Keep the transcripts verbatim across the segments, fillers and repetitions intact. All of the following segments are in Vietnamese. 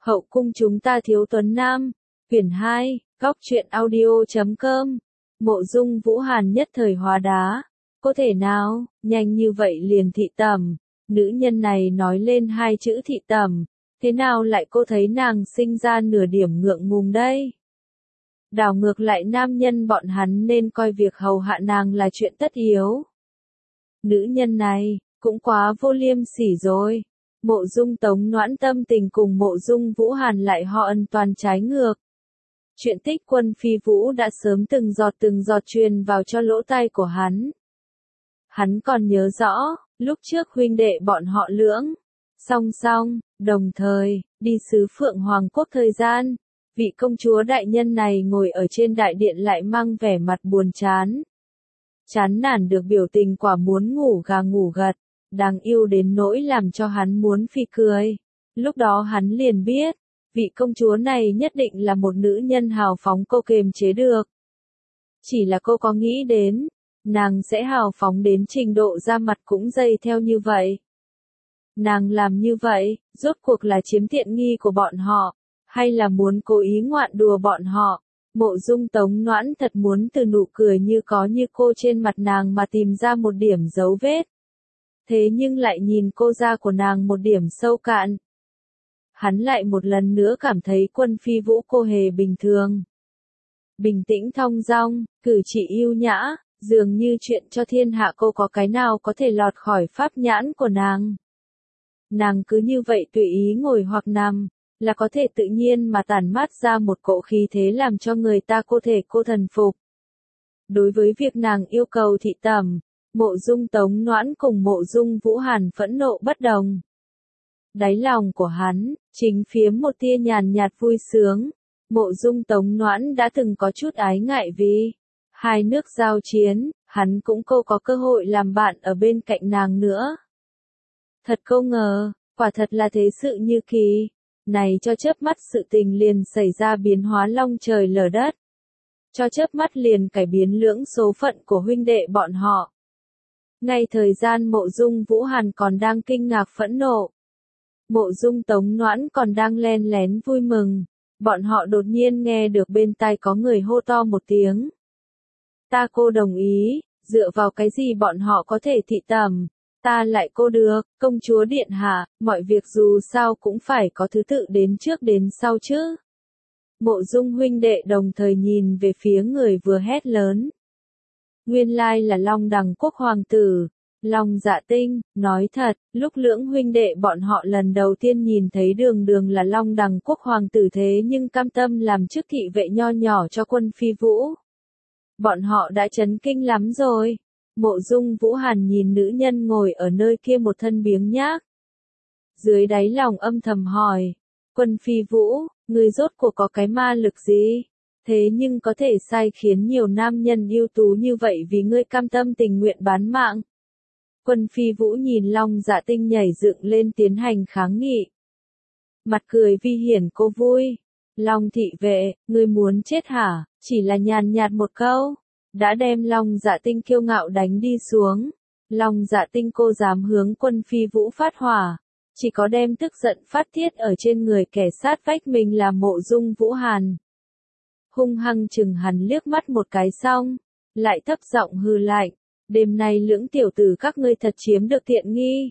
Hậu cung chúng ta thiếu tuấn nam. Quyển hai, góc truyện audio chấm com. Mộ Dung Vũ Hàn nhất thời hóa đá. Có thể nào, nhanh như vậy liền thị tẩm. Nữ nhân này nói lên hai chữ thị tẩm. Thế nào lại cô thấy nàng sinh ra nửa điểm ngượng ngùng đây? Đảo ngược lại nam nhân bọn hắn nên coi việc hầu hạ nàng là chuyện tất yếu. Nữ nhân này, cũng quá vô liêm sỉ rồi. Mộ Dung Tống Noãn tâm tình cùng Mộ Dung Vũ Hàn lại họ ân toàn trái ngược. Chuyện tích quân phi vũ đã sớm từng giọt từng giọt truyền vào cho lỗ tai của hắn. Hắn còn nhớ rõ, lúc trước huynh đệ bọn họ lưỡng, song song, đồng thời, đi xứ Phượng Hoàng Quốc thời gian, vị công chúa đại nhân này ngồi ở trên đại điện lại mang vẻ mặt buồn chán. Chán nản được biểu tình quả muốn ngủ gà ngủ gật, đáng yêu đến nỗi làm cho hắn muốn phì cười. Lúc đó hắn liền biết, vị công chúa này nhất định là một nữ nhân hào phóng cô kiềm chế được. Chỉ là cô có nghĩ đến, nàng sẽ hào phóng đến trình độ ra mặt cũng dây theo như vậy. Nàng làm như vậy, rốt cuộc là chiếm tiện nghi của bọn họ, hay là muốn cố ý ngoạn đùa bọn họ. Mộ Dung Tống Noãn thật muốn từ nụ cười như có như cô trên mặt nàng mà tìm ra một điểm dấu vết. Thế nhưng lại nhìn cô da của nàng một điểm sâu cạn. Hắn lại một lần nữa cảm thấy quân phi vũ cô hề bình thường. Bình tĩnh thong dong, cử chỉ yêu nhã, dường như chuyện cho thiên hạ cô có cái nào có thể lọt khỏi pháp nhãn của nàng. Nàng cứ như vậy tùy ý ngồi hoặc nằm, là có thể tự nhiên mà tản mát ra một cỗ khí thế làm cho người ta cô thể cô thần phục. Đối với việc nàng yêu cầu thị tẩm, Mộ Dung Tống Noãn cùng Mộ Dung Vũ Hàn phẫn nộ bất đồng. Đáy lòng của hắn, chính phiếm một tia nhàn nhạt vui sướng. Mộ Dung Tống Noãn đã từng có chút ái ngại vì hai nước giao chiến, hắn cũng cô có cơ hội làm bạn ở bên cạnh nàng nữa. Thật không ngờ, quả thật là thế sự như kỳ. Này cho chớp mắt sự tình liền xảy ra biến hóa long trời lở đất. Cho chớp mắt liền cải biến lưỡng số phận của huynh đệ bọn họ. Ngay thời gian Mộ Dung Vũ Hàn còn đang kinh ngạc phẫn nộ. Mộ Dung Tống Noãn còn đang len lén vui mừng. Bọn họ đột nhiên nghe được bên tai có người hô to một tiếng. Ta cô đồng ý, dựa vào cái gì bọn họ có thể thị tẩm. Ta lại cô được, công chúa điện hạ, mọi việc dù sao cũng phải có thứ tự đến trước đến sau chứ. Mộ Dung huynh đệ đồng thời nhìn về phía người vừa hét lớn. Nguyên lai là Long Đằng Quốc hoàng tử, Long Dạ Tinh. Nói thật, lúc lưỡng huynh đệ bọn họ lần đầu tiên nhìn thấy đường đường là Long Đằng Quốc hoàng tử thế nhưng cam tâm làm chức thị vệ nho nhỏ cho quân phi vũ. Bọn họ đã chấn kinh lắm rồi. Mộ Dung Vũ Hàn nhìn nữ nhân ngồi ở nơi kia một thân biếng nhác. Dưới đáy lòng âm thầm hỏi, quân phi vũ, ngươi rốt cuộc có cái ma lực gì? Thế nhưng có thể sai khiến nhiều nam nhân ưu tú như vậy vì ngươi cam tâm tình nguyện bán mạng. Quân phi vũ nhìn Long Dạ Tinh nhảy dựng lên tiến hành kháng nghị. Mặt cười vi hiển cô vui. Long thị vệ, ngươi muốn chết hả? Chỉ là nhàn nhạt một câu. Đã đem Long Dạ Tinh kiêu ngạo đánh đi xuống. Long Dạ Tinh cô dám hướng quân phi vũ phát hỏa. Chỉ có đem tức giận phát tiết ở trên người kẻ sát vách mình là Mộ Dung Vũ Hàn. Hung hăng chừng hắn liếc mắt một cái xong. Lại thấp giọng hừ lạnh. Đêm nay lưỡng tiểu tử các ngươi thật chiếm được tiện nghi.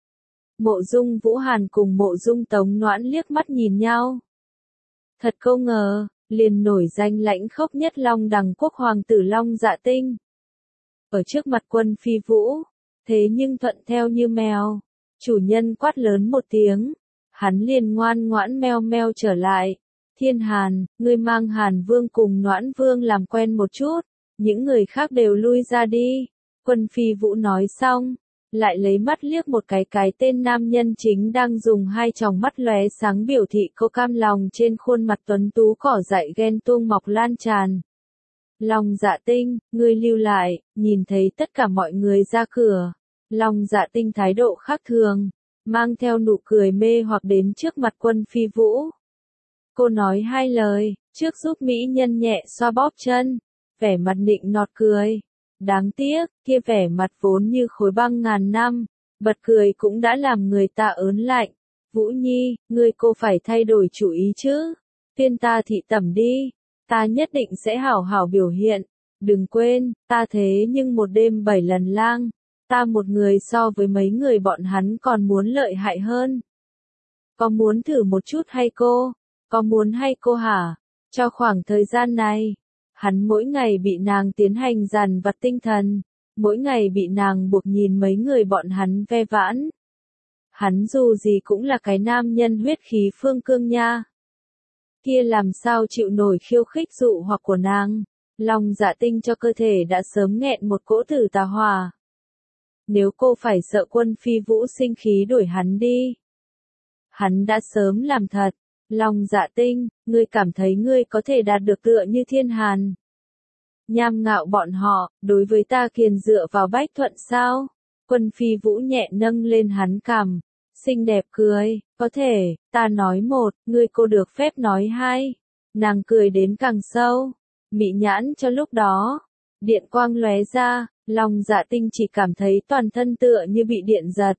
Mộ Dung Vũ Hàn cùng Mộ Dung Tống Noãn liếc mắt nhìn nhau. Thật không ngờ. Liền nổi danh lãnh khốc nhất Long Đằng Quốc hoàng tử Long Dạ Tinh. Ở trước mặt quân phi vũ, thế nhưng thuận theo như mèo. Chủ nhân quát lớn một tiếng, hắn liền ngoan ngoãn meo meo trở lại. Thiên Hàn, ngươi mang Hàn Vương cùng Noãn Vương làm quen một chút, những người khác đều lui ra đi. Quân phi vũ nói xong, lại lấy mắt liếc một cái cái tên nam nhân chính đang dùng hai tròng mắt lóe sáng biểu thị cô cam lòng trên khuôn mặt tuấn tú cỏ dại ghen tuông mọc lan tràn. Long Dạ Tinh, ngươi lưu lại, nhìn thấy tất cả mọi người ra cửa. Long Dạ Tinh thái độ khác thường, mang theo nụ cười mê hoặc đến trước mặt quân phi vũ. Cô nói hai lời, trước giúp mỹ nhân nhẹ xoa bóp chân, vẻ mặt nịnh nọt cười. Đáng tiếc, kia vẻ mặt vốn như khối băng ngàn năm, bật cười cũng đã làm người ta ớn lạnh. Vũ Nhi, ngươi cô phải thay đổi chủ ý chứ. Tuyên ta thị tẩm đi. Ta nhất định sẽ hảo hảo biểu hiện. Đừng quên, ta thế nhưng một đêm bảy lần lang. Ta một người so với mấy người bọn hắn còn muốn lợi hại hơn. Có muốn thử một chút hay cô? Có muốn hay cô hả? Cho khoảng thời gian này, hắn mỗi ngày bị nàng tiến hành dằn vặt tinh thần. Mỗi ngày bị nàng buộc nhìn mấy người bọn hắn ve vãn. Hắn dù gì cũng là cái nam nhân huyết khí phương cương nha. Kia làm sao chịu nổi khiêu khích dụ hoặc của nàng. Lòng dạ tinh cho cơ thể đã sớm nghẹn một cỗ tử tà hỏa. Nếu cô phải sợ Quân Phi Vũ sinh khí đuổi hắn đi. Hắn đã sớm làm thật. Lòng dạ tinh, ngươi cảm thấy ngươi có thể đạt được tựa như thiên hàn. Nham ngạo bọn họ, đối với ta kiền dựa vào bách thuận sao? Quân Phi Vũ nhẹ nâng lên hắn cằm, xinh đẹp cười, có thể, ta nói một, ngươi cô được phép nói hai. Nàng cười đến càng sâu, mị nhãn cho lúc đó, điện quang lóe ra, lòng dạ tinh chỉ cảm thấy toàn thân tựa như bị điện giật.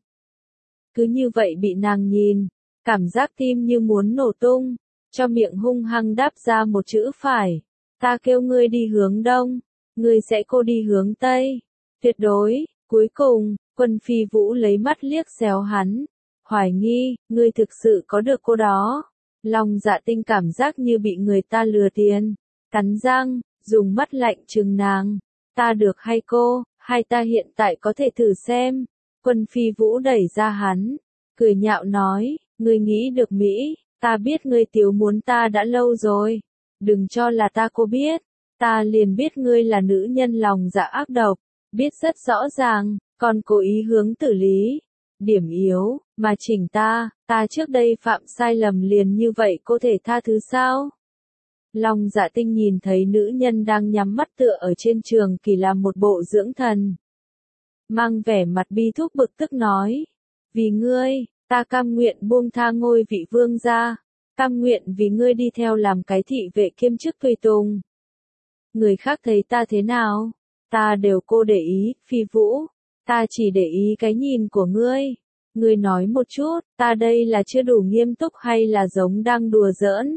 Cứ như vậy bị nàng nhìn, cảm giác tim như muốn nổ tung, cho miệng hung hăng đáp ra một chữ phải. Ta kêu ngươi đi hướng đông, ngươi sẽ cô đi hướng tây. Tuyệt đối, cuối cùng, Quân Phi Vũ lấy mắt liếc xéo hắn. Hoài nghi, ngươi thực sự có được cô đó. Lòng dạ tinh cảm giác như bị người ta lừa tiền. Cắn răng, dùng mắt lạnh trừng nàng. Ta được hay cô, hay ta hiện tại có thể thử xem. Quân Phi Vũ đẩy ra hắn, cười nhạo nói, ngươi nghĩ được Mỹ, ta biết ngươi tiểu muốn ta đã lâu rồi. Đừng cho là ta cô biết, ta liền biết ngươi là nữ nhân lòng dạ ác độc, biết rất rõ ràng, còn cố ý hướng tử lý. Điểm yếu, mà chỉnh ta, ta trước đây phạm sai lầm liền như vậy có thể tha thứ sao? Lòng dạ tinh nhìn thấy nữ nhân đang nhắm mắt tựa ở trên trường kỳ làm một bộ dưỡng thần. Mang vẻ mặt bi thúc bực tức nói, vì ngươi, ta cam nguyện buông tha ngôi vị vương gia. Cam nguyện vì ngươi đi theo làm cái thị vệ kiêm chức tùy tùng. Người khác thấy ta thế nào? Ta đều cô để ý, Phi Vũ. Ta chỉ để ý cái nhìn của ngươi. Ngươi nói một chút, ta đây là chưa đủ nghiêm túc hay là giống đang đùa giỡn?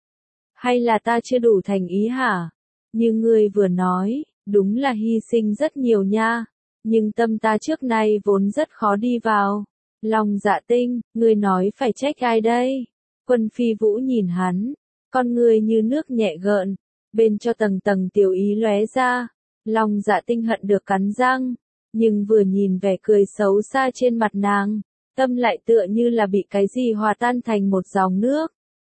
Hay là ta chưa đủ thành ý hả? Như ngươi vừa nói, đúng là hy sinh rất nhiều nha. Nhưng tâm ta trước nay vốn rất khó đi vào. Lòng dạ tinh, ngươi nói phải trách ai đây? Quân Phi Vũ nhìn hắn, con người như nước nhẹ gợn, bên cho tầng tầng tiểu ý lóe ra, lòng dạ tinh hận được cắn răng, nhưng vừa nhìn vẻ cười xấu xa trên mặt nàng, tâm lại tựa như là bị cái gì hòa tan thành một dòng nước.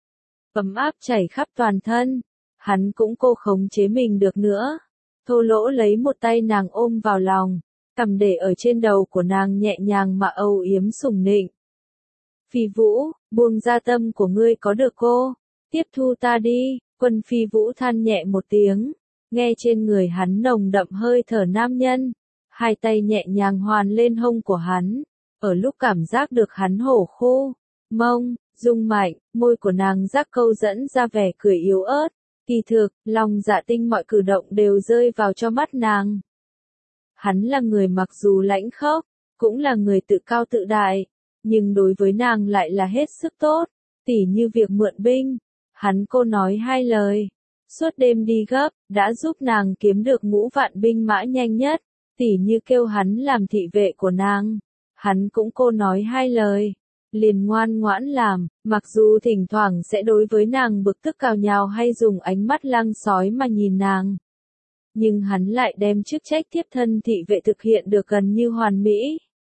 Ấm áp chảy khắp toàn thân, hắn cũng cô khống chế mình được nữa, thô lỗ lấy một tay nàng ôm vào lòng, cầm để ở trên đầu của nàng nhẹ nhàng mà âu yếm sủng nịnh. Phi Vũ, buông ra tâm của ngươi có được cô, tiếp thu ta đi. Quân Phi Vũ than nhẹ một tiếng, nghe trên người hắn nồng đậm hơi thở nam nhân, hai tay nhẹ nhàng hoàn lên hông của hắn, ở lúc cảm giác được hắn hổ khô, mông, rung mạnh, môi của nàng giác câu dẫn ra vẻ cười yếu ớt, kỳ thực, lòng dạ tinh mọi cử động đều rơi vào cho mắt nàng. Hắn là người mặc dù lãnh khốc, cũng là người tự cao tự đại. Nhưng đối với nàng lại là hết sức tốt, tỉ như việc mượn binh, hắn cô nói hai lời, suốt đêm đi gấp, đã giúp nàng kiếm được ngũ vạn binh mã nhanh nhất, tỉ như kêu hắn làm thị vệ của nàng, hắn cũng cô nói hai lời, liền ngoan ngoãn làm, mặc dù thỉnh thoảng sẽ đối với nàng bực tức cào nhào hay dùng ánh mắt lang sói mà nhìn nàng. Nhưng hắn lại đem chức trách tiếp thân thị vệ thực hiện được gần như hoàn mỹ.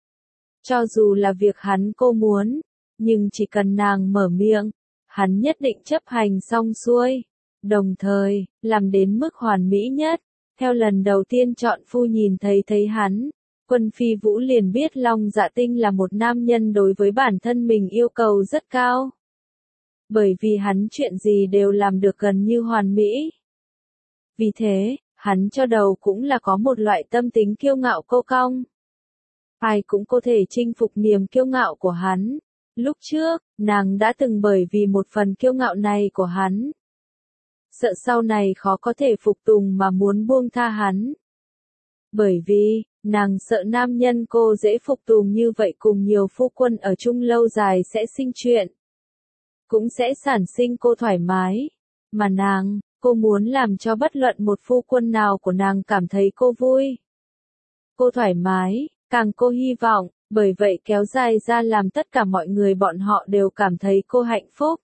Cho dù là việc hắn cô muốn, nhưng chỉ cần nàng mở miệng, hắn nhất định chấp hành xong xuôi. Đồng thời, làm đến mức hoàn mỹ nhất. Theo lần đầu tiên chọn phu nhìn thấy thấy hắn, Quân Phi Vũ liền biết Long Dạ Tinh là một nam nhân đối với bản thân mình yêu cầu rất cao. Bởi vì hắn chuyện gì đều làm được gần như hoàn mỹ. Vì thế, hắn cho đầu cũng là có một loại tâm tính kiêu ngạo cô cong. Ai cũng có thể chinh phục niềm kiêu ngạo của hắn. Lúc trước, nàng đã từng bởi vì một phần kiêu ngạo này của hắn. Sợ sau này khó có thể phục tùng mà muốn buông tha hắn. Bởi vì, Nàng sợ nam nhân cô dễ phục tùng như vậy cùng nhiều phu quân ở chung lâu dài sẽ sinh chuyện. Cũng sẽ sản sinh cô thoải mái. Mà nàng, cô muốn làm cho bất luận một phu quân nào của nàng cảm thấy cô vui. Cô thoải mái, càng cô hy vọng, bởi vậy kéo dài ra làm tất cả mọi người bọn họ đều cảm thấy cô hạnh phúc.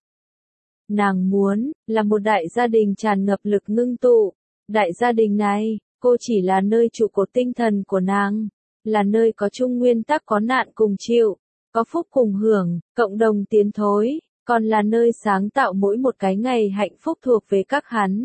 Nàng muốn, là một đại gia đình tràn ngập lực ngưng tụ. Đại gia đình này, cô chỉ là nơi trụ cột tinh thần của nàng, là nơi có chung nguyên tắc có nạn cùng chịu, có phúc cùng hưởng, cộng đồng tiến thối, còn là nơi sáng tạo mỗi một cái ngày hạnh phúc thuộc về các hắn.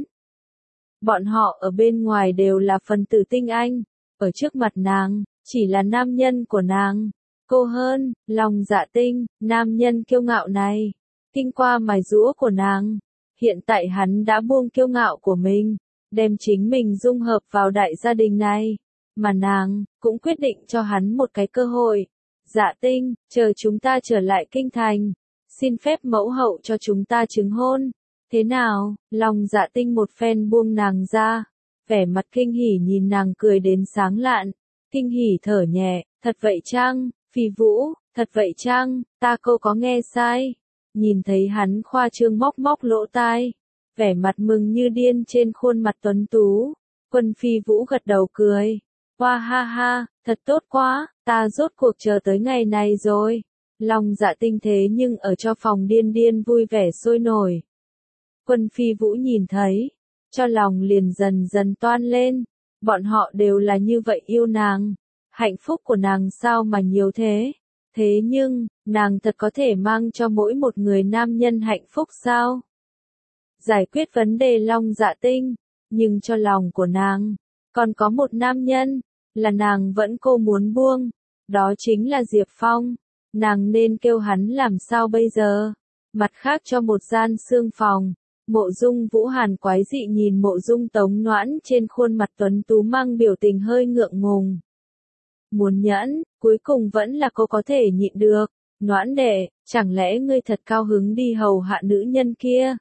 Bọn họ ở bên ngoài đều là phần tử tinh anh, ở trước mặt nàng, chỉ là nam nhân của nàng. Cô hơn, lòng dạ tinh, nam nhân kiêu ngạo này, kinh qua mài giũa của nàng. Hiện tại hắn đã buông kiêu ngạo của mình, đem chính mình dung hợp vào đại gia đình này, mà nàng cũng quyết định cho hắn một cái cơ hội. Dạ tinh, chờ chúng ta trở lại kinh thành, xin phép mẫu hậu cho chúng ta chứng hôn. Thế nào? Lòng dạ tinh một phen buông nàng ra, vẻ mặt kinh hỉ nhìn nàng cười đến sáng lạn. Kinh hỉ thở nhẹ, thật vậy chăng, Phi Vũ, thật vậy chăng, ta cô có nghe sai. Nhìn thấy hắn khoa trương móc móc lỗ tai, vẻ mặt mừng như điên trên khuôn mặt tuấn tú. Quân Phi Vũ gật đầu cười. Hoa ha ha, thật tốt quá, ta rốt cuộc chờ tới ngày này rồi. Lòng dạ tinh thế nhưng ở cho phòng điên điên vui vẻ sôi nổi. Quân Phi Vũ nhìn thấy, cho lòng liền dần dần toan lên. Bọn họ đều là như vậy yêu nàng. Hạnh phúc của nàng sao mà nhiều thế? Thế nhưng, nàng thật có thể mang cho mỗi một người nam nhân hạnh phúc sao? Giải quyết vấn đề Long Dạ Tinh, nhưng cho lòng của nàng, còn có một nam nhân, là nàng vẫn cô muốn buông, đó chính là Diệp Phong. Nàng nên kêu hắn làm sao bây giờ? Mặt khác cho một gian xương phòng, Mộ Dung Vũ Hàn quái dị nhìn Mộ Dung Tống Noãn trên khuôn mặt tuấn tú mang biểu tình hơi ngượng ngùng. Muốn nhẫn, cuối cùng vẫn là cô có thể nhịn được. Noãn đệ, chẳng lẽ ngươi thật cao hứng đi hầu hạ nữ nhân kia?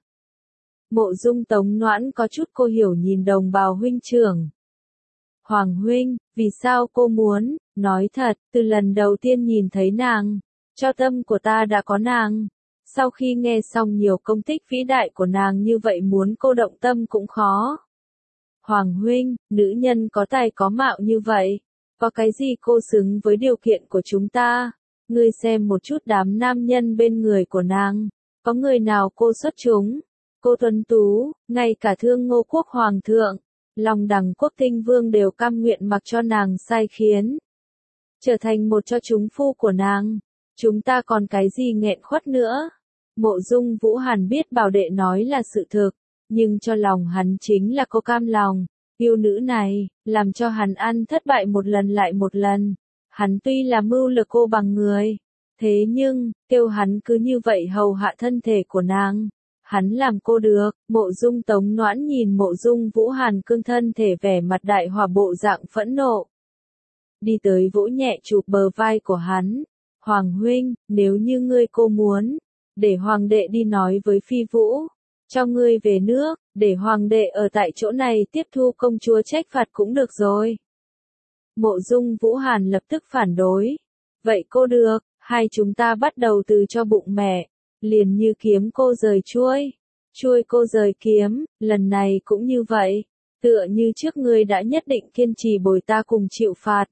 Mộ Dung Tống Noãn có chút cô hiểu nhìn đồng bào huynh trưởng. Hoàng huynh, vì sao cô muốn? Nói thật, từ lần đầu tiên nhìn thấy nàng, cho tâm của ta đã có nàng. Sau khi nghe xong nhiều công tích vĩ đại của nàng như vậy muốn cô động tâm cũng khó. Hoàng huynh, nữ nhân có tài có mạo như vậy, có cái gì cô xứng với điều kiện của chúng ta? Ngươi xem một chút đám nam nhân bên người của nàng, có người nào cô xuất chúng? Cô tuấn tú, ngay cả Thương Ngô quốc hoàng thượng, Long Đằng quốc tinh vương đều cam nguyện mặc cho nàng sai khiến, trở thành một cho chúng phu của nàng. Chúng ta còn cái gì nghẹn khuất nữa? Mộ Dung Vũ Hàn biết bảo đệ nói là sự thực, nhưng cho lòng hắn chính là cô cam lòng. Yêu nữ này, làm cho hắn ăn thất bại một lần lại một lần. Hắn tuy là mưu lược cô bằng người, thế nhưng, kêu hắn cứ như vậy hầu hạ thân thể của nàng. Hắn làm cô được. Mộ Dung Tống Noãn nhìn Mộ Dung Vũ Hàn cương thân thể vẻ mặt đại hòa bộ dạng phẫn nộ. Đi tới vỗ nhẹ chụp bờ vai của hắn. Hoàng huynh, nếu như ngươi cô muốn, để hoàng đệ đi nói với Phi Vũ, cho ngươi về nước, để hoàng đệ ở tại chỗ này tiếp thu công chúa trách phạt cũng được rồi. Mộ Dung Vũ Hàn lập tức phản đối. Vậy cô được, hai chúng ta bắt đầu từ cho bụng mẹ, liền như kiếm cô rời chuôi, chuôi cô rời kiếm, lần này cũng như vậy, tựa như trước ngươi đã nhất định kiên trì bồi ta cùng chịu phạt.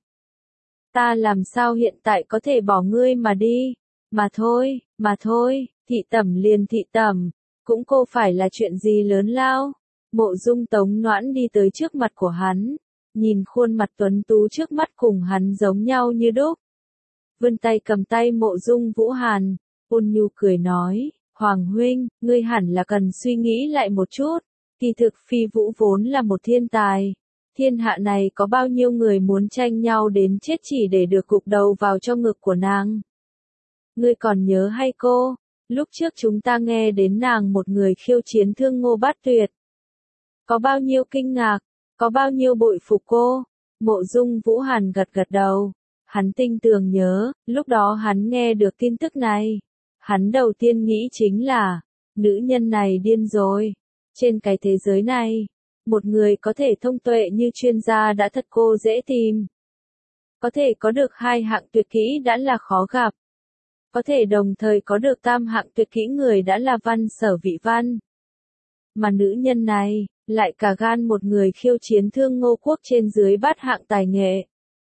Ta làm sao hiện tại có thể bỏ ngươi mà đi, mà thôi, mà thôi, thị tẩm liền thị tẩm, cũng cô phải là chuyện gì lớn lao. Mộ Dung Tống Noãn đi tới trước mặt của hắn, nhìn khuôn mặt tuấn tú trước mắt cùng hắn giống nhau như đúc. Vươn tay cầm tay Mộ Dung Vũ Hàn, ôn nhu cười nói, Hoàng huynh, ngươi hẳn là cần suy nghĩ lại một chút, kỳ thực Phi Vũ vốn là một thiên tài. Thiên hạ này có bao nhiêu người muốn tranh nhau đến chết chỉ để được gục đầu vào trong ngực của nàng. Ngươi còn nhớ hay cô, lúc trước chúng ta nghe đến nàng một người khiêu chiến Thương Ngô Bát Tuyệt. Có bao nhiêu kinh ngạc, có bao nhiêu bội phục cô. Mộ Dung Vũ Hàn gật gật đầu. Hắn tinh tường nhớ, lúc đó hắn nghe được tin tức này. Hắn đầu tiên nghĩ chính là, nữ nhân này điên rồi. Trên cái thế giới này, một người có thể thông tuệ như chuyên gia đã thật cô dễ tìm. Có thể có được hai hạng tuyệt kỹ đã là khó gặp. Có thể đồng thời có được tam hạng tuyệt kỹ người đã là văn sở vị văn. Mà nữ nhân này, lại cả gan một người khiêu chiến Thương Ngô Quốc trên dưới bát hạng tài nghệ.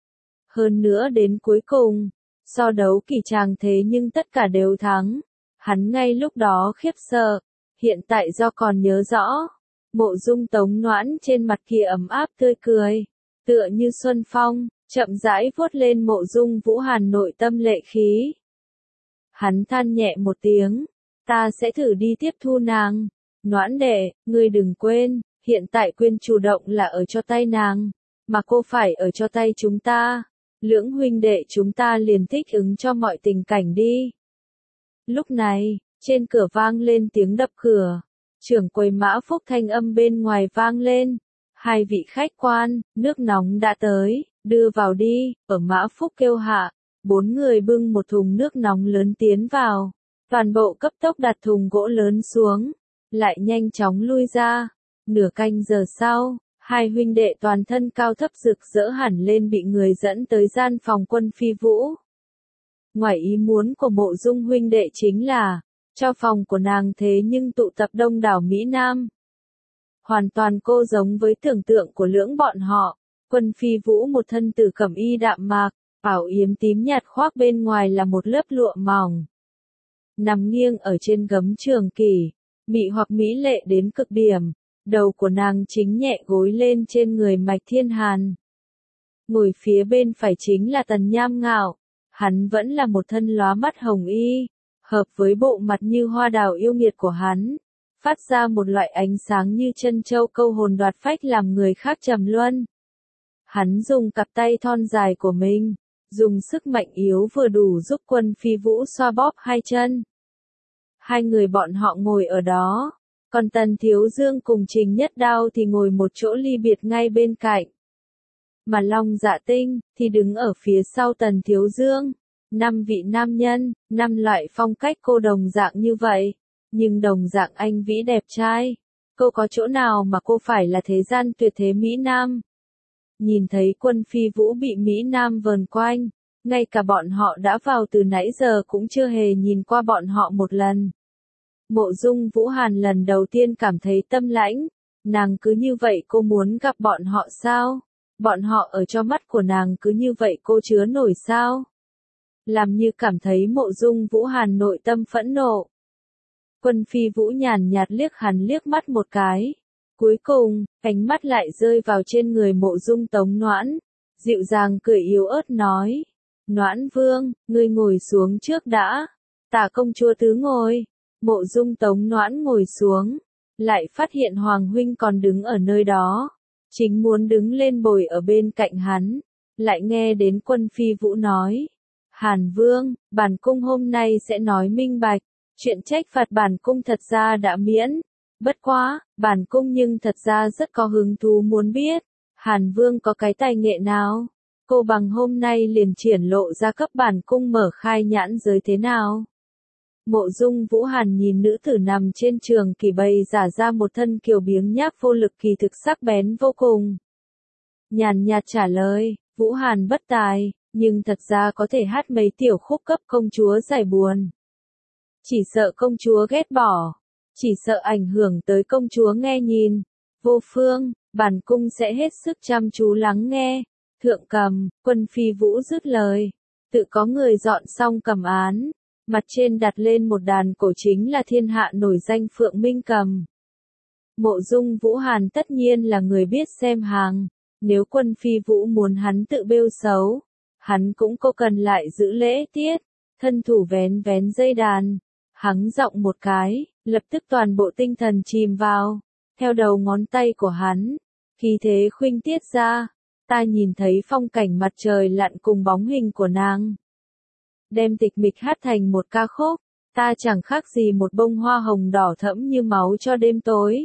Hơn nữa đến cuối cùng, so đấu kỳ tràng thế nhưng tất cả đều thắng. Hắn ngay lúc đó khiếp sợ, hiện tại do còn nhớ rõ. Mộ Dung Tống Noãn trên mặt kia ấm áp tươi cười, tựa như xuân phong, chậm rãi vuốt lên Mộ Dung Vũ Hàn nội tâm lệ khí. Hắn than nhẹ một tiếng, ta sẽ thử đi tiếp thu nàng. Noãn đệ, ngươi đừng quên, hiện tại quyền chủ động là ở cho tay nàng, mà cô phải ở cho tay chúng ta. Lưỡng huynh đệ chúng ta liền thích ứng cho mọi tình cảnh đi. Lúc này, trên cửa vang lên tiếng đập cửa. Trưởng quầy Mã Phúc thanh âm bên ngoài vang lên. Hai vị khách quan, nước nóng đã tới, đưa vào đi. Ở Mã Phúc kêu hạ, bốn người bưng một thùng nước nóng lớn tiến vào. Toàn bộ cấp tốc đặt thùng gỗ lớn xuống, lại nhanh chóng lui ra. Nửa canh giờ sau, hai huynh đệ toàn thân cao thấp rực rỡ hẳn lên bị người dẫn tới gian phòng Quân Phi Vũ. Ngoài ý muốn của Mộ Dung huynh đệ chính là, cho phòng của nàng thế nhưng tụ tập đông đảo Mỹ Nam. Hoàn toàn cô giống với tưởng tượng của lưỡng bọn họ. Quân Phi Vũ một thân tử cẩm y đạm mạc, áo yếm tím nhạt khoác bên ngoài là một lớp lụa mỏng. Nằm nghiêng ở trên gấm trường kỷ, mị hoặc mỹ lệ đến cực điểm. Đầu của nàng chính nhẹ gối lên trên người Mạch Thiên Hàn. Ngồi phía bên phải chính là Tần Nham Ngạo. Hắn vẫn là một thân lóa mắt hồng y, hợp với bộ mặt như hoa đào yêu nghiệt của hắn, phát ra một loại ánh sáng như chân châu câu hồn đoạt phách làm người khác trầm luân. Hắn dùng cặp tay thon dài của mình, dùng sức mạnh yếu vừa đủ giúp Quân Phi Vũ xoa bóp hai chân. Hai người bọn họ ngồi ở đó, còn Tần Thiếu Dương cùng Trình Nhất Đao thì ngồi một chỗ ly biệt ngay bên cạnh. Mà Long Dạ Tinh thì đứng ở phía sau Tần Thiếu Dương. Năm vị nam nhân, năm loại phong cách cô đồng dạng như vậy, nhưng đồng dạng anh vĩ đẹp trai. Cô có chỗ nào mà cô phải là thế gian tuyệt thế Mỹ Nam? Nhìn thấy Quân Phi Vũ bị Mỹ Nam vờn quanh, ngay cả bọn họ đã vào từ nãy giờ cũng chưa hề nhìn qua bọn họ một lần. Mộ Dung Vũ Hàn lần đầu tiên cảm thấy tâm lãnh, nàng cứ như vậy cô muốn gặp bọn họ sao? Bọn họ ở cho mắt của nàng cứ như vậy cô chứa nổi sao? Làm như cảm thấy Mộ Dung Vũ Hàn nội tâm phẫn nộ. Quân Phi Vũ nhàn nhạt liếc hắn liếc mắt một cái. Cuối cùng, ánh mắt lại rơi vào trên người Mộ Dung Tống Noãn. Dịu dàng cười yếu ớt nói. Noãn vương, ngươi ngồi xuống trước đã. Tả công chúa tứ ngồi. Mộ Dung Tống Noãn ngồi xuống. Lại phát hiện Hoàng huynh còn đứng ở nơi đó. Chính muốn đứng lên bồi ở bên cạnh hắn. Lại nghe đến Quân Phi Vũ nói. Hàn vương, bản cung hôm nay sẽ nói minh bạch. Chuyện trách phạt bản cung thật ra đã miễn. Bất quá, bản cung nhưng thật ra rất có hứng thú muốn biết. Hàn vương có cái tài nghệ nào? Cô bằng hôm nay liền triển lộ ra cấp bản cung mở khai nhãn giới thế nào? Mộ Dung Vũ Hàn nhìn nữ tử nằm trên trường kỳ bày giả ra một thân kiều biếng nhác vô lực kỳ thực sắc bén vô cùng. Nhàn nhạt trả lời, Vũ Hàn bất tài, nhưng thật ra có thể hát mấy tiểu khúc cấp công chúa giải buồn. Chỉ sợ công chúa ghét bỏ, chỉ sợ ảnh hưởng tới công chúa nghe nhìn. Vô phương, bản cung sẽ hết sức chăm chú lắng nghe. Thượng cầm, Quân Phi Vũ dứt lời, tự có người dọn xong cầm án. Mặt trên đặt lên một đàn cổ chính là thiên hạ nổi danh Phượng Minh cầm. Mộ Dung Vũ Hàn tất nhiên là người biết xem hàng. Nếu Quân Phi Vũ muốn hắn tự bêu xấu, hắn cũng có cần lại giữ lễ tiết. Thân thủ vén vén dây đàn, hắng giọng một cái, lập tức toàn bộ tinh thần chìm vào. Theo đầu ngón tay của hắn, khí thế khuynh tiết ra, ta nhìn thấy phong cảnh mặt trời lặn cùng bóng hình của nàng. Đem tịch mịch hát thành một ca khúc, ta chẳng khác gì một bông hoa hồng đỏ thẫm như máu cho đêm tối.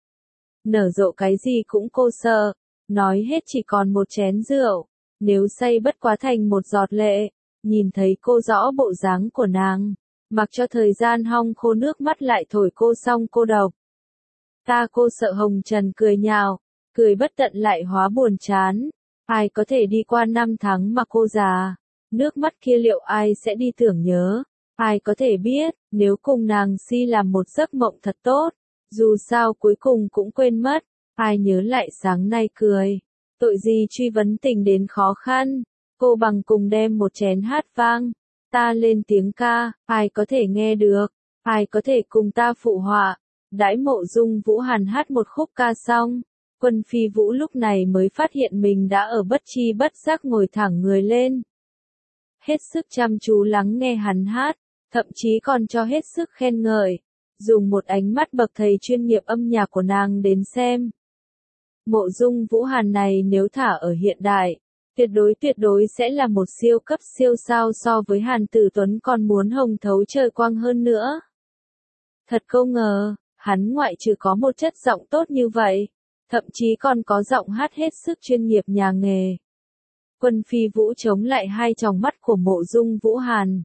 Nở rộ cái gì cũng cô sợ, nói hết chỉ còn một chén rượu, nếu say bất quá thành một giọt lệ, nhìn thấy cô rõ bộ dáng của nàng, mặc cho thời gian hong khô nước mắt lại thổi cô xong cô độc. Ta cô sợ hồng trần cười nhạo, cười bất tận lại hóa buồn chán, Ai có thể đi qua năm tháng mà cô già, nước mắt kia liệu ai sẽ đi tưởng nhớ, ai có thể biết, nếu cùng nàng si làm một giấc mộng thật tốt, dù sao cuối cùng cũng quên mất, ai nhớ lại sáng nay cười, tội gì truy vấn tình đến khó khăn, cô bằng cùng đem một chén hát vang, ta lên tiếng ca, ai có thể nghe được, ai có thể cùng ta phụ họa, đãi Mộ Dung Vũ Hàn hát một khúc ca xong. Quân Phi Vũ lúc này mới phát hiện mình đã ở bất chi bất giác ngồi thẳng người lên. Hết sức chăm chú lắng nghe hắn hát, thậm chí còn cho hết sức khen ngợi, dùng một ánh mắt bậc thầy chuyên nghiệp âm nhạc của nàng đến xem. Mộ Dung Vũ Hàn này nếu thả ở hiện đại, tuyệt đối tuyệt đối sẽ là một siêu cấp siêu sao so với Hàn Tử Tuấn còn muốn hồng thấu trời quang hơn nữa. Thật không ngờ, hắn ngoại trừ có một chất giọng tốt như vậy, thậm chí còn có giọng hát hết sức chuyên nghiệp nhà nghề. Quân Phi Vũ chống lại hai tròng mắt của Mộ Dung Vũ Hàn.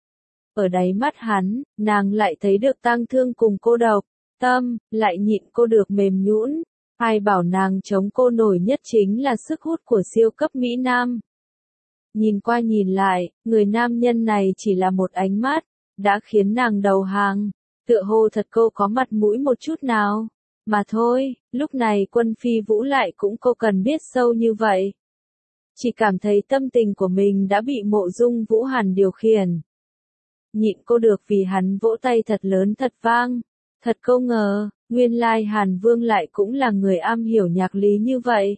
Ở đáy mắt hắn, nàng lại thấy được tang thương cùng cô độc, tâm, lại nhịn cô được mềm nhũn. Ai bảo nàng chống cô nổi nhất chính là sức hút của siêu cấp Mỹ Nam. Nhìn qua nhìn lại, người nam nhân này chỉ là một ánh mắt, đã khiến nàng đầu hàng, tựa hồ thật cô có mặt mũi một chút nào. Mà thôi, lúc này Quân Phi Vũ lại cũng cô cần biết sâu như vậy. Chỉ cảm thấy tâm tình của mình đã bị Mộ Dung Vũ Hàn điều khiển. Nhịn cô được vì hắn vỗ tay thật lớn thật vang. Thật không ngờ, nguyên lai Hàn Vương lại cũng là người am hiểu nhạc lý như vậy.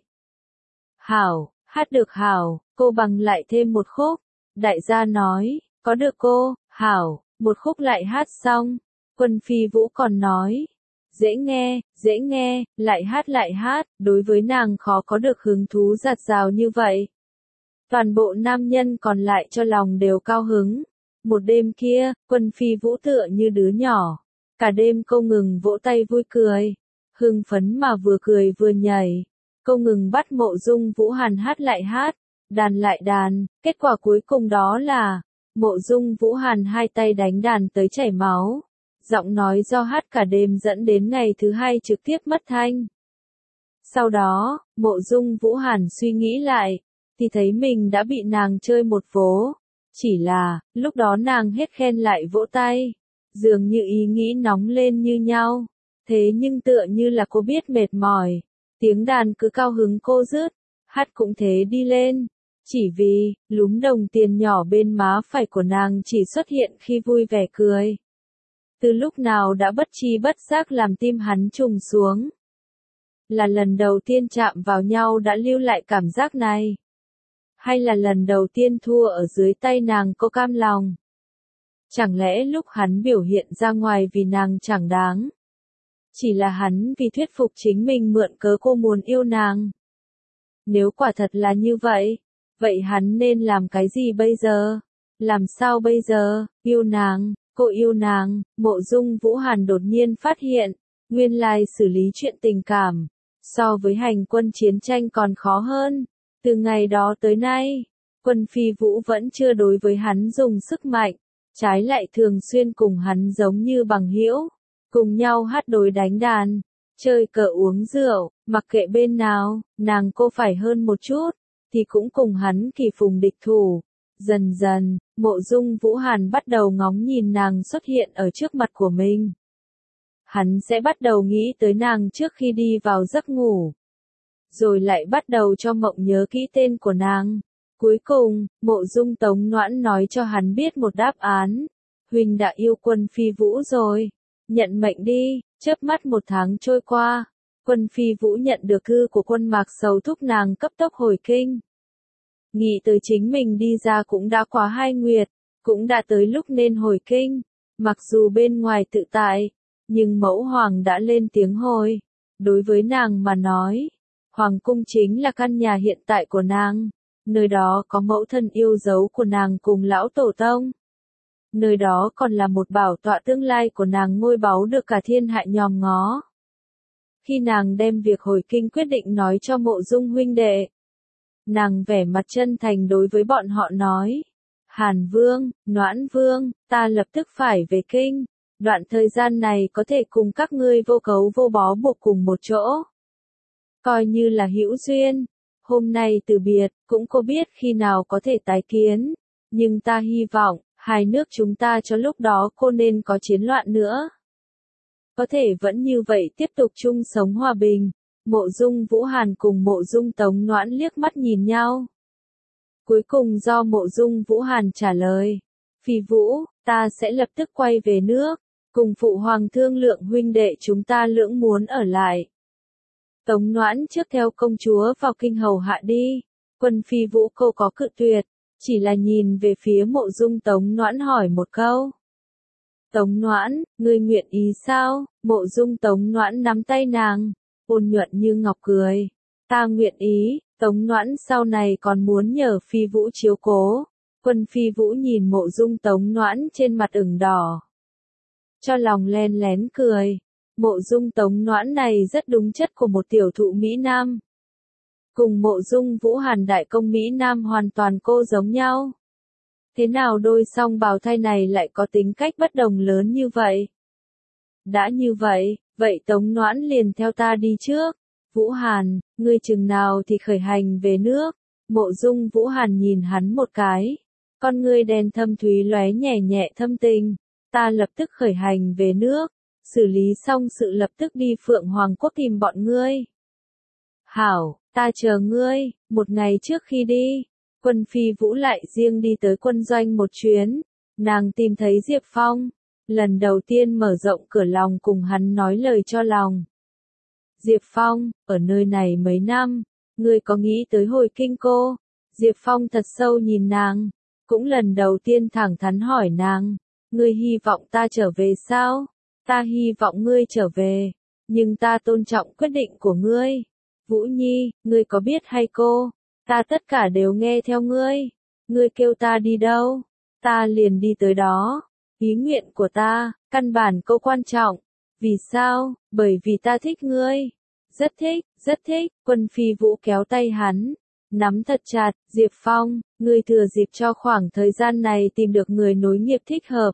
Hảo, hát được hảo, cô bằng lại thêm một khúc. Đại gia nói, có được cô, hảo, một khúc lại hát xong. Quân Phi Vũ còn nói, dễ nghe, dễ nghe, lại hát lại hát, đối với nàng khó có được hứng thú giạt rào như vậy. Toàn bộ nam nhân còn lại cho lòng đều cao hứng. Một đêm kia, Quân Phi Vũ tựa như đứa nhỏ. Cả đêm cô ngừng vỗ tay vui cười. Hưng phấn mà vừa cười vừa nhảy. Cô ngừng bắt Mộ Dung Vũ Hàn hát lại hát, đàn lại đàn. Kết quả cuối cùng đó là, Mộ Dung Vũ Hàn hai tay đánh đàn tới chảy máu. Giọng nói do hát cả đêm dẫn đến ngày thứ hai trực tiếp mất thanh. Sau đó, Mộ Dung Vũ Hàn suy nghĩ lại, thì thấy mình đã bị nàng chơi một vố. Chỉ là, lúc đó nàng hết khen lại vỗ tay, dường như ý nghĩ nóng lên như nhau. Thế nhưng tựa như là cô biết mệt mỏi, tiếng đàn cứ cao hứng cô dứt, hát cũng thế đi lên. Chỉ vì, lúm đồng tiền nhỏ bên má phải của nàng chỉ xuất hiện khi vui vẻ cười. Từ lúc nào đã bất chi bất giác làm tim hắn trùng xuống. Là lần đầu tiên chạm vào nhau đã lưu lại cảm giác này. Hay là lần đầu tiên thua ở dưới tay nàng cô cam lòng. Chẳng lẽ lúc hắn biểu hiện ra ngoài vì nàng chẳng đáng. Chỉ là hắn vì thuyết phục chính mình mượn cớ cô muốn yêu nàng. Nếu quả thật là như vậy, vậy hắn nên làm cái gì bây giờ? Làm sao bây giờ? Yêu nàng, cô yêu nàng. Mộ Dung Vũ Hàn đột nhiên phát hiện, nguyên lai xử lý chuyện tình cảm, so với hành quân chiến tranh còn khó hơn. Từ ngày đó tới nay, Quân Phi Vũ vẫn chưa đối với hắn dùng sức mạnh, trái lại thường xuyên cùng hắn giống như bằng hữu, cùng nhau hát đối đánh đàn, chơi cờ uống rượu, mặc kệ bên nào, nàng cô phải hơn một chút, thì cũng cùng hắn kỳ phùng địch thủ. Dần dần, Mộ Dung Vũ Hàn bắt đầu ngóng nhìn nàng xuất hiện ở trước mặt của mình. Hắn sẽ bắt đầu nghĩ tới nàng trước khi đi vào giấc ngủ. Rồi lại bắt đầu cho mộng nhớ kỹ tên của nàng. Cuối cùng, Mộ Dung Tống Noãn nói cho hắn biết một đáp án. Huynh đã yêu Quân Phi Vũ rồi. Nhận mệnh đi. Chớp mắt một tháng trôi qua. Quân Phi Vũ nhận được thư của Quân Mạc Sầu thúc nàng cấp tốc hồi kinh. Nghĩ tới chính mình đi ra cũng đã quá hai nguyệt. Cũng đã tới lúc nên hồi kinh. Mặc dù bên ngoài tự tại, nhưng mẫu hoàng đã lên tiếng hồi. Đối với nàng mà nói, Hoàng cung chính là căn nhà hiện tại của nàng. Nơi đó có mẫu thân yêu dấu của nàng cùng lão tổ tông. Nơi đó còn là một bảo tọa tương lai của nàng ngôi báu được cả thiên hạ nhòm ngó. Khi nàng đem việc hồi kinh quyết định nói cho Mộ Dung huynh đệ, nàng vẻ mặt chân thành đối với bọn họ nói, Hàn Vương, Noãn Vương, ta lập tức phải về kinh. Đoạn thời gian này có thể cùng các ngươi vô cấu vô bó buộc cùng một chỗ. Coi như là hữu duyên. hôm nay từ biệt, cũng có biết khi nào có thể tái kiến, nhưng ta hy vọng, hai nước chúng ta cho lúc đó cô nên có chiến loạn nữa. Có thể vẫn như vậy tiếp tục chung sống hòa bình. Mộ Dung Vũ Hàn cùng Mộ Dung Tống Noãn liếc mắt nhìn nhau. Cuối cùng do Mộ Dung Vũ Hàn trả lời. Phi Vũ, ta sẽ lập tức quay về nước, cùng phụ hoàng thương lượng huynh đệ chúng ta lưỡng muốn ở lại. Tống Noãn trước theo công chúa vào kinh hầu hạ đi. Quân Phi Vũ cô có cự tuyệt, chỉ là nhìn về phía Mộ Dung Tống Noãn hỏi một câu. Tống Noãn, ngươi nguyện ý sao? Mộ Dung Tống Noãn nắm tay nàng, ôn nhuận như ngọc cười. Ta nguyện ý. Tống Noãn sau này còn muốn nhờ Phi Vũ chiếu cố. Quân Phi Vũ nhìn Mộ Dung Tống Noãn trên mặt ửng đỏ, cho lòng len lén cười. Mộ Dung Tống Noãn này rất đúng chất của một tiểu thụ Mỹ Nam. Cùng Mộ Dung Vũ Hàn đại công Mỹ Nam hoàn toàn cô giống nhau. Thế nào đôi song bào thai này lại có tính cách bất đồng lớn như vậy? Đã như vậy, vậy Tống Noãn liền theo ta đi trước. Vũ Hàn, ngươi chừng nào thì khởi hành về nước? Mộ Dung Vũ Hàn nhìn hắn một cái. Con ngươi đen thâm thúy lóe nhẹ nhẹ thâm tình. Ta lập tức khởi hành về nước. Xử lý xong sự lập tức đi Phượng Hoàng Quốc tìm bọn ngươi. Hảo, ta chờ ngươi. Một ngày trước khi đi, Quân Phi Vũ lại riêng đi tới quân doanh một chuyến. Nàng tìm thấy Diệp Phong. Lần đầu tiên mở rộng cửa lòng cùng hắn nói lời cho lòng. Diệp Phong, ở nơi này mấy năm, ngươi có nghĩ tới hồi kinh cô? Diệp Phong thật sâu nhìn nàng, cũng lần đầu tiên thẳng thắn hỏi nàng, ngươi hy vọng ta trở về sao? Ta hy vọng ngươi trở về, nhưng ta tôn trọng quyết định của ngươi. Vũ Nhi, ngươi có biết hay cô? Ta tất cả đều nghe theo ngươi. Ngươi kêu ta đi đâu? Ta liền đi tới đó. Ý nguyện của ta, căn bản câu quan trọng. Vì sao? Bởi vì ta thích ngươi. Rất thích, rất thích. Quân Phi Vũ kéo tay hắn, nắm thật chặt. Diệp Phong, ngươi thừa dịp cho khoảng thời gian này tìm được người nối nghiệp thích hợp.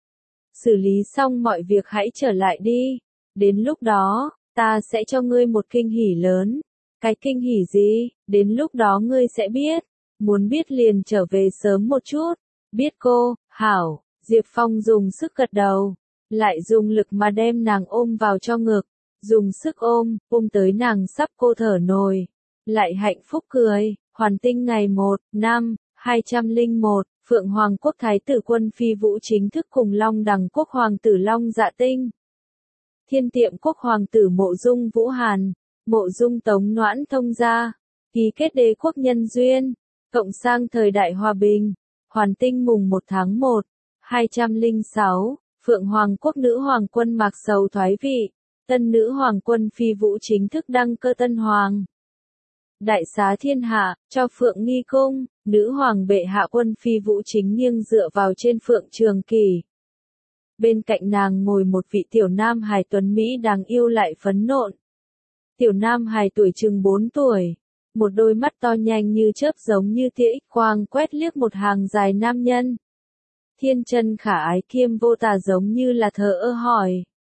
Xử lý xong mọi việc hãy trở lại đi. Đến lúc đó, ta sẽ cho ngươi một kinh hỉ lớn. Cái kinh hỉ gì? Đến lúc đó ngươi sẽ biết. Muốn biết liền trở về sớm một chút. Biết cô, hảo. Diệp Phong dùng sức gật đầu, lại dùng lực mà đem nàng ôm vào cho ngực, dùng sức ôm, ôm tới nàng sắp cô thở nổi, lại hạnh phúc cười. Hoàn Tinh ngày một, năm, hai trăm lẻ một, Phượng Hoàng Quốc Thái tử Quân Phi Vũ chính thức cùng Long Đằng Quốc Hoàng tử Long Dạ Tinh, Thiên Tiệm Quốc Hoàng tử Mộ Dung Vũ Hàn, Mộ Dung Tống Noãn thông gia, ký kết đế quốc nhân duyên, cộng sang thời đại hòa bình. Hoàn Tinh mùng một tháng một, hai trăm lẻ sáu, Phượng Hoàng Quốc nữ hoàng quân Mạc Sầu thoái vị, tân nữ hoàng quân Phi Vũ chính thức đăng cơ tân hoàng. Đại xá thiên hạ, cho Phượng Nghi Cung, nữ hoàng bệ hạ Quân Phi Vũ chính nghiêng dựa vào trên Phượng Trường Kỳ. Bên cạnh nàng ngồi một vị tiểu nam hài tuấn Mỹ đáng yêu lại phấn nộn. Tiểu nam hài tuổi chừng bốn tuổi, một đôi mắt to nhanh như chớp giống như tia X quang quét liếc một hàng dài nam nhân. Thiên chân khả ái kiêm vô tà giống như là thờ ơ hỏi.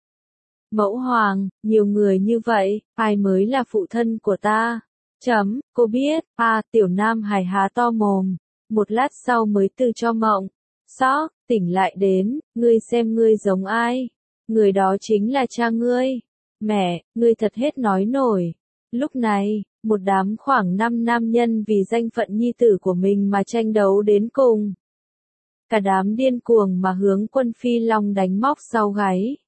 Mẫu hoàng, nhiều người như vậy, ai mới là phụ thân của ta? Chấm, cô biết, à, tiểu nam hài há to mồm, một lát sau mới từ cho mộng. Sóc, tỉnh lại đến, ngươi xem ngươi giống ai? Người đó chính là cha ngươi. Mẹ, ngươi thật hết nói nổi. Lúc này, một đám khoảng năm nam nhân vì danh phận nhi tử của mình mà tranh đấu đến cùng. Cả đám điên cuồng mà hướng Quân Phi Long đánh móc sau gáy.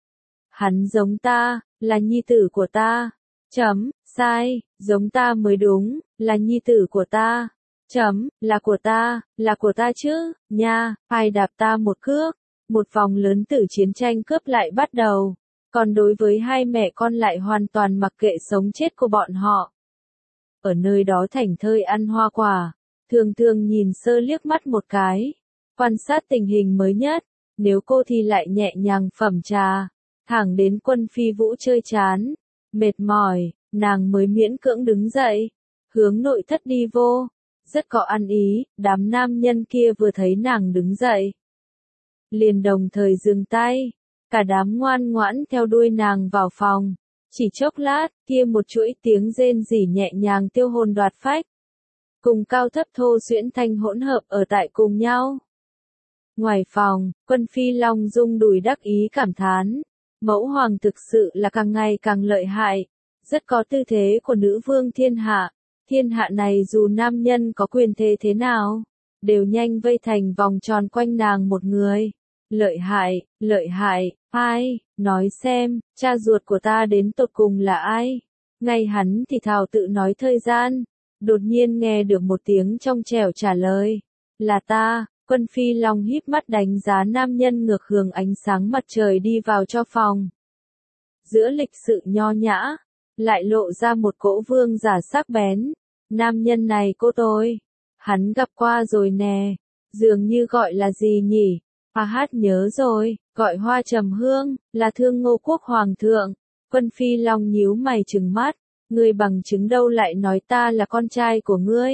Hắn giống ta, là nhi tử của ta. Chấm, sai, giống ta mới đúng, là nhi tử của ta. Chấm, là của ta, là của ta chứ, nha, ai đạp ta một cước. Một vòng lớn tử chiến tranh cướp lại bắt đầu. Còn đối với hai mẹ con lại hoàn toàn mặc kệ sống chết của bọn họ. Ở nơi đó thảnh thơi ăn hoa quả, thường thường nhìn sơ liếc mắt một cái. Quan sát tình hình mới nhất, nếu cô thì lại nhẹ nhàng phẩm trà, thẳng đến Quân Phi Vũ chơi chán, mệt mỏi, nàng mới miễn cưỡng đứng dậy, hướng nội thất đi vô, rất có ăn ý. Đám nam nhân kia vừa thấy nàng đứng dậy, liền đồng thời dừng tay, cả đám ngoan ngoãn theo đuôi nàng vào phòng. Chỉ chốc lát, kia một chuỗi tiếng rên rỉ nhẹ nhàng tiêu hồn đoạt phách. Cùng cao thấp thô xuyễn thanh hỗn hợp ở tại cùng nhau. Ngoài phòng, Quân Phi Long rung đùi đắc ý cảm thán. Mẫu hoàng thực sự là càng ngày càng lợi hại. Rất có tư thế của nữ vương thiên hạ. Thiên hạ này dù nam nhân có quyền thế thế nào, đều nhanh vây thành vòng tròn quanh nàng một người. Lợi hại, lợi hại, ai, nói xem, cha ruột của ta đến tột cùng là ai? Ngay hắn thì thào tự nói thời gian, đột nhiên nghe được một tiếng trong trẻo trả lời. Là ta. Quân Phi Long híp mắt đánh giá nam nhân ngược hướng ánh sáng mặt trời đi vào cho phòng. Giữa lịch sự nho nhã, lại lộ ra một cỗ vương giả sắc bén. Nam nhân này cô tôi, hắn gặp qua rồi nè, dường như gọi là gì nhỉ? À hát nhớ rồi, gọi Hoa Trầm Hương, là Thương Ngô Quốc Hoàng thượng. Quân Phi Long nhíu mày trừng mắt, ngươi bằng chứng đâu lại nói ta là con trai của ngươi?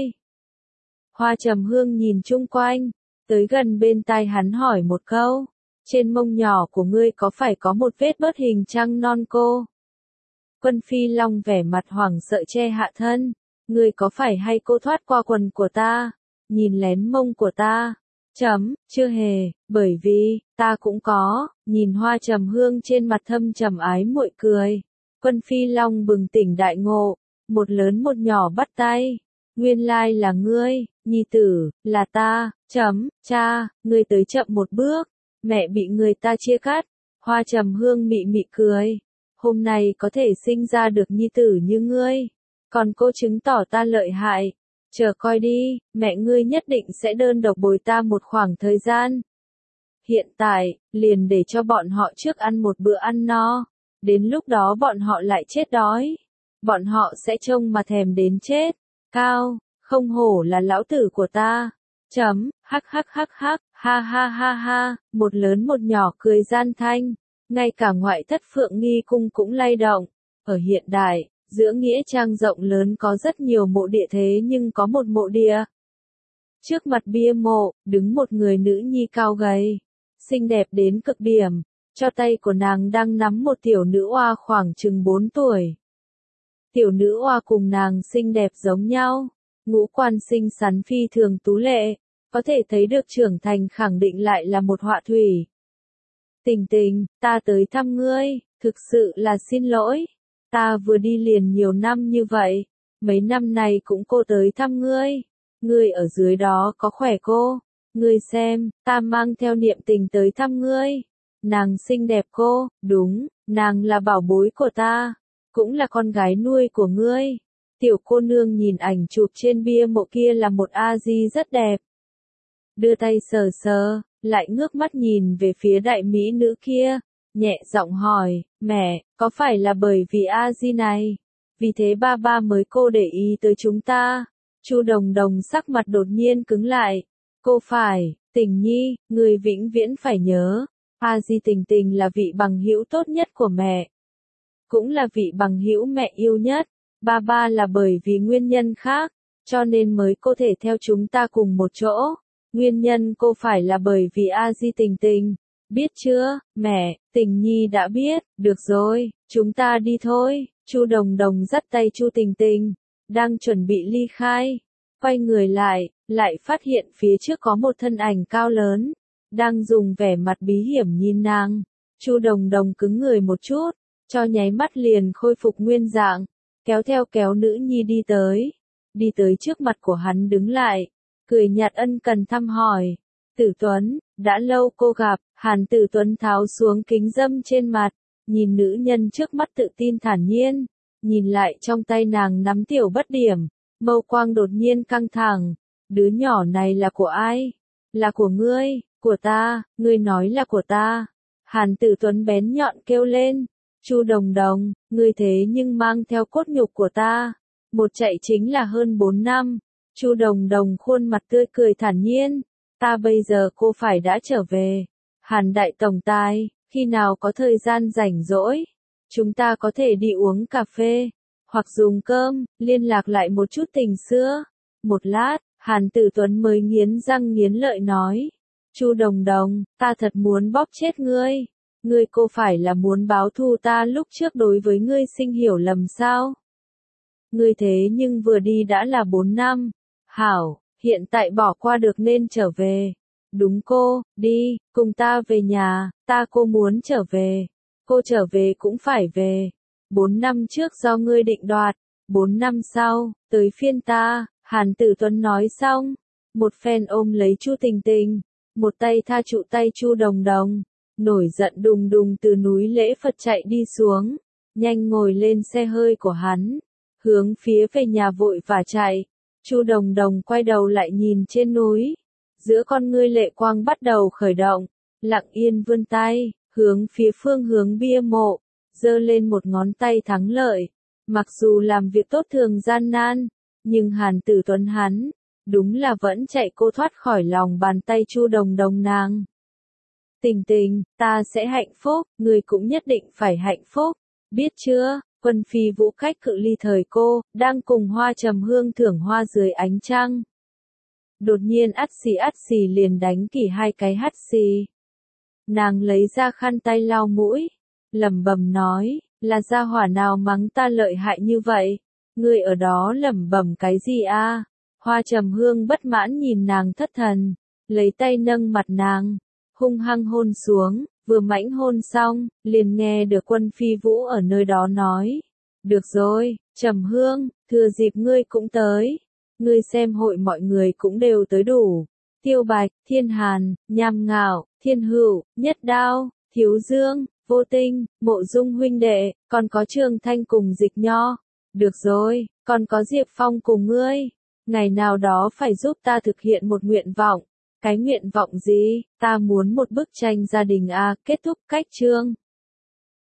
Hoa Trầm Hương nhìn chung quanh, tới gần bên tai hắn hỏi một câu, trên mông nhỏ của ngươi có phải có một vết bớt hình trăng non cô? Quân Phi Long vẻ mặt hoảng sợ che hạ thân, ngươi có phải hay cô thoát qua quần của ta, nhìn lén mông của ta? Chấm, chưa hề, bởi vì, ta cũng có, nhìn Hoa Trầm Hương trên mặt thâm trầm ái muội cười. Quân Phi Long bừng tỉnh đại ngộ, một lớn một nhỏ bắt tay. Nguyên lai là ngươi, nhi tử, là ta, chấm, cha, ngươi tới chậm một bước, mẹ bị người ta chia cắt. Hoa Trầm Hương mị mị cười, hôm nay có thể sinh ra được nhi tử như ngươi, còn cô chứng tỏ ta lợi hại. Chờ coi đi, mẹ ngươi nhất định sẽ đơn độc bồi ta một khoảng thời gian. Hiện tại, liền để cho bọn họ trước ăn một bữa ăn no, đến lúc đó bọn họ lại chết đói. Bọn họ sẽ trông mà thèm đến chết. Cao, không hổ là lão tử của ta. Chấm, hắc hắc hắc hắc, ha ha ha ha, một lớn một nhỏ cười gian thanh. Ngay cả ngoại thất Phượng Nghi cung cũng lay động. Ở hiện đại, giữa nghĩa trang rộng lớn có rất nhiều mộ địa thế nhưng có một mộ địa. Trước mặt bia mộ, đứng một người nữ nhi cao gầy, xinh đẹp đến cực điểm, cho tay của nàng đang nắm một tiểu nữ oa khoảng chừng bốn tuổi. Tiểu nữ oa cùng nàng xinh đẹp giống nhau, ngũ quan xinh xắn phi thường tú lệ, có thể thấy được trưởng thành khẳng định lại là một họa thủy. Tình tình, ta tới thăm ngươi, thực sự là xin lỗi. Ta vừa đi liền nhiều năm như vậy, mấy năm này cũng cô tới thăm ngươi. Ngươi ở dưới đó có khỏe cô? Ngươi xem, ta mang theo niệm tình tới thăm ngươi. Nàng xinh đẹp cô, đúng, nàng là bảo bối của ta, cũng là con gái nuôi của ngươi. Tiểu cô nương nhìn ảnh chụp trên bia mộ kia là một A-di rất đẹp. Đưa tay sờ sờ, lại ngước mắt nhìn về phía đại mỹ nữ kia, nhẹ giọng hỏi, mẹ, có phải là bởi vì A-di này, vì thế ba ba mới cô để ý tới chúng ta? Chu Đồng Đồng sắc mặt đột nhiên cứng lại. Cô phải, Tình Nhi, người vĩnh viễn phải nhớ, A-di Tình Tình là vị bằng hữu tốt nhất của mẹ, cũng là vị bằng hữu mẹ yêu nhất. Ba ba là bởi vì nguyên nhân khác, cho nên mới có thể theo chúng ta cùng một chỗ. Nguyên nhân cô phải là bởi vì A-di Tình Tình. Biết chưa, mẹ? Tình Nhi đã biết. Được rồi, chúng ta đi thôi. Chu Đồng Đồng dắt tay Chu Tình Tình, đang chuẩn bị ly khai. Quay người lại, lại phát hiện phía trước có một thân ảnh cao lớn, đang dùng vẻ mặt bí hiểm nhìn nàng. Chu Đồng Đồng cứng người một chút, cho nháy mắt liền khôi phục nguyên dạng, kéo theo kéo nữ nhi đi tới. Đi tới trước mặt của hắn đứng lại, cười nhạt ân cần thăm hỏi. Tử Tuấn, đã lâu cô gặp. Hàn Tử Tuấn tháo xuống kính dâm trên mặt, nhìn nữ nhân trước mắt tự tin thản nhiên, nhìn lại trong tay nàng nắm tiểu bất điểm, mâu quang đột nhiên căng thẳng. Đứa nhỏ này là của ai? Là của ngươi, của ta, ngươi nói là của ta. Hàn Tử Tuấn bén nhọn kêu lên. Chu Đồng Đồng, ngươi thế nhưng mang theo cốt nhục của ta. Một chạy chính là hơn bốn năm. Chu Đồng Đồng khuôn mặt tươi cười thản nhiên. Ta bây giờ cô phải đã trở về. Hàn đại tổng tài, khi nào có thời gian rảnh rỗi, chúng ta có thể đi uống cà phê, hoặc dùng cơm, liên lạc lại một chút tình xưa. Một lát, Hàn Tử Tuấn mới nghiến răng nghiến lợi nói. Chu Đồng Đồng, ta thật muốn bóp chết ngươi. Ngươi cô phải là muốn báo thù ta lúc trước đối với ngươi sinh hiểu lầm sao? Ngươi thế nhưng vừa đi đã là bốn năm. Hảo, hiện tại bỏ qua được nên trở về. Đúng cô, đi, cùng ta về nhà, ta cô muốn trở về. Cô trở về cũng phải về. Bốn năm trước do ngươi định đoạt, bốn năm sau, tới phiên ta, Hàn Tử Tuấn nói xong. Một phen ôm lấy Chu Tình Tình, một tay tha trụ tay Chu Đồng Đồng, nổi giận đùng đùng từ núi Lễ Phật chạy đi xuống, nhanh ngồi lên xe hơi của hắn, hướng phía về nhà vội vã chạy. Chu Đồng Đồng quay đầu lại nhìn trên núi, giữa con ngươi lệ quang bắt đầu khởi động, lặng yên vươn tay, hướng phía phương hướng bia mộ, giơ lên một ngón tay thắng lợi. Mặc dù làm việc tốt thường gian nan, nhưng Hàn Tử Tuấn hắn, đúng là vẫn chạy cô thoát khỏi lòng bàn tay Chu Đồng Đồng nàng. Tình Tình, ta sẽ hạnh phúc, người cũng nhất định phải hạnh phúc, biết chưa? Quân Phi Vũ cách cự ly thời cô, đang cùng Hoa Trầm Hương thưởng hoa dưới ánh trăng. Đột nhiên ắt xì ắt xì liền đánh Kỳ hai cái hắt xì. Nàng lấy ra khăn tay lau mũi, lẩm bẩm nói, là gia hỏa nào mắng ta lợi hại như vậy? Ngươi ở đó lẩm bẩm cái gì a? Hoa Trầm Hương bất mãn nhìn nàng thất thần, lấy tay nâng mặt nàng, hung hăng hôn xuống, vừa mãnh hôn xong, liền nghe được Quân Phi Vũ ở nơi đó nói. Được rồi, Trầm Hương, thừa dịp ngươi cũng tới. Ngươi xem hội mọi người cũng đều tới đủ. Tiêu Bạch, Thiên Hàn, Nham Ngạo, Thiên Hữu, Nhất Đao, Thiếu Dương, Vô Tinh, Mộ Dung huynh đệ, còn có Trường Thanh cùng Dịch Nho. Được rồi, còn có Diệp Phong cùng ngươi. Ngày nào đó phải giúp ta thực hiện một nguyện vọng. Cái nguyện vọng gì? Ta muốn một bức tranh gia đình a, kết thúc cách chương.